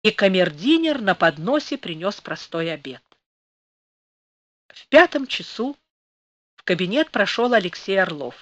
и камердинер на подносе принес простой обед. В 5 часу в кабинет прошел Алексей Орлов.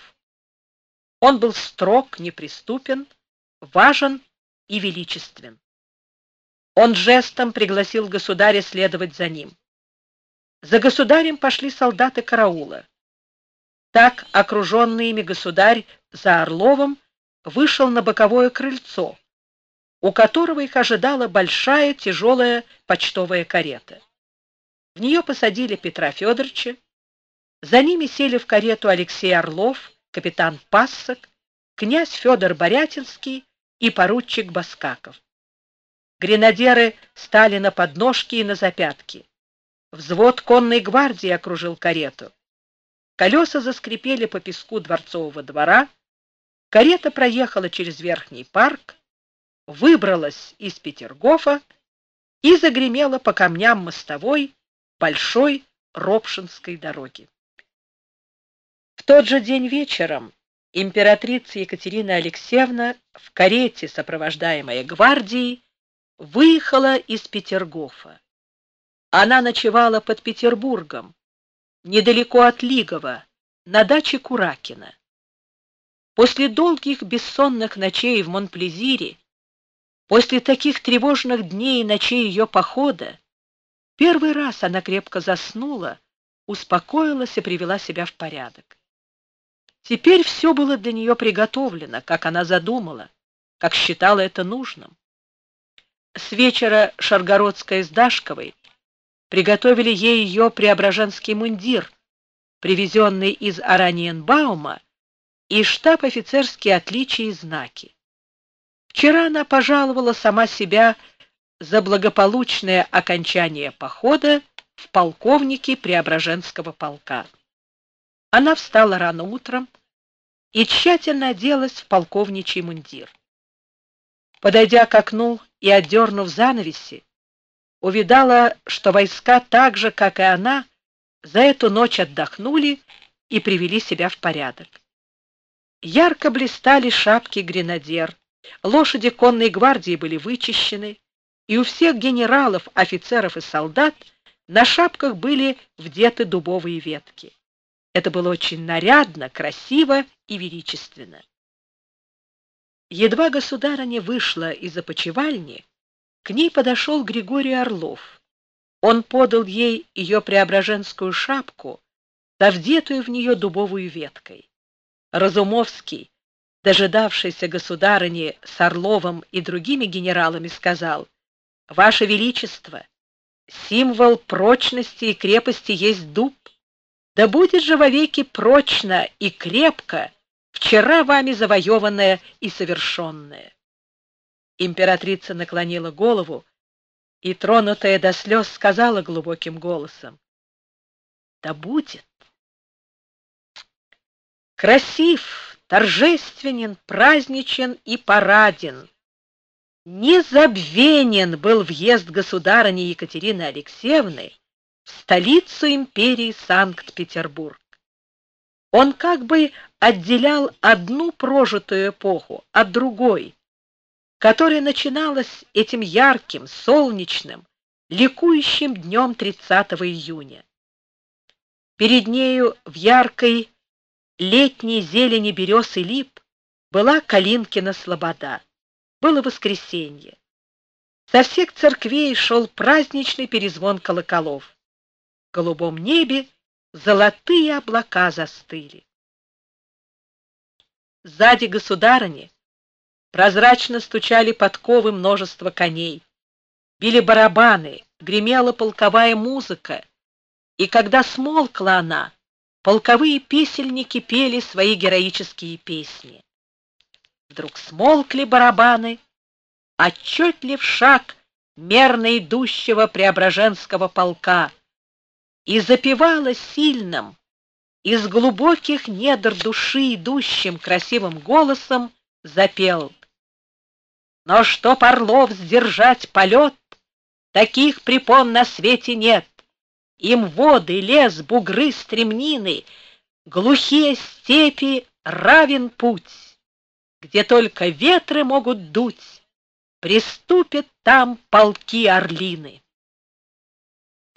Он был строг, неприступен, важен и величествен. Он жестом пригласил государя следовать за ним. За государем пошли солдаты караула. Так, окруженный ими государь за Орловым вышел на боковое крыльцо, у которого их ожидала большая тяжелая почтовая карета. В нее посадили Петра Федоровича, за ними сели в карету Алексей Орлов, капитан Пассок, князь Федор Борятинский и поручик Баскаков. Гренадеры стали на подножки и на запятки. Взвод конной гвардии окружил карету. Колеса заскрипели по песку дворцового двора, карета проехала через Верхний парк, выбралась из Петергофа и загремела по камням мостовой большой Ропшинской дороги. В тот же день вечером императрица Екатерина Алексеевна в карете, сопровождаемая гвардией, выехала из Петергофа. Она ночевала под Петербургом, недалеко от Лигово, на даче Куракина. После долгих бессонных ночей в Монплезире, после таких тревожных дней и ночей ее похода, первый раз она крепко заснула, успокоилась и привела себя в порядок. Теперь все было для нее приготовлено, как она задумала, как считала это нужным. С вечера Шаргородская с Дашковой приготовили ей ее преображенский мундир, привезенный из Ораниенбаума, и штаб-офицерские отличия и знаки. Вчера она пожаловала сама себя за благополучное окончание похода в полковнике Преображенского полка. Она встала рано утром и тщательно оделась в полковничий мундир. Подойдя к окну и отдернув занавеси, увидала, что войска так же, как и она, за эту ночь отдохнули и привели себя в порядок. Ярко блистали шапки гренадер, лошади конной гвардии были вычищены, и у всех генералов, офицеров и солдат на шапках были вдеты дубовые ветки. Это было очень нарядно, красиво и величественно. Едва государыня вышла из опочивальни, к ней подошел Григорий Орлов. Он подал ей ее преображенскую шапку, завдетую в нее дубовую веткой. Разумовский, дожидавшийся государыни с Орловым и другими генералами, сказал: «Ваше Величество, символ прочности и крепости есть дуб. Да будет же вовеки прочно и крепко вчера вами завоеванное и совершенное». Императрица наклонила голову и, тронутая до слез, сказала глубоким голосом: «Да будет». Красив, торжественен, праздничен и параден, незабвенен был въезд государыни Екатерины Алексеевны в столицу империи Санкт-Петербург. Он как бы отделял одну прожитую эпоху от другой, которая начиналась этим ярким, солнечным, ликующим днем 30 июня. Перед нею в яркой летней зелени берез и лип была Калинкина слобода. Было воскресенье. Со всех церквей шел праздничный перезвон колоколов. В голубом небе золотые облака застыли. Сзади государыни прозрачно стучали подковы множество коней, били барабаны, гремела полковая музыка, и когда смолкла она, полковые песельники пели свои героические песни. Вдруг смолкли барабаны, отчетлив шаг мерно идущего Преображенского полка, и запевала сильным, из глубоких недр души идущим красивым голосом запел: «Но чтоб орлов сдержать полет, таких препон на свете нет. Им воды, лес, бугры, стремнины, глухие степи равен путь, где только ветры могут дуть, Приступят там полки орлины.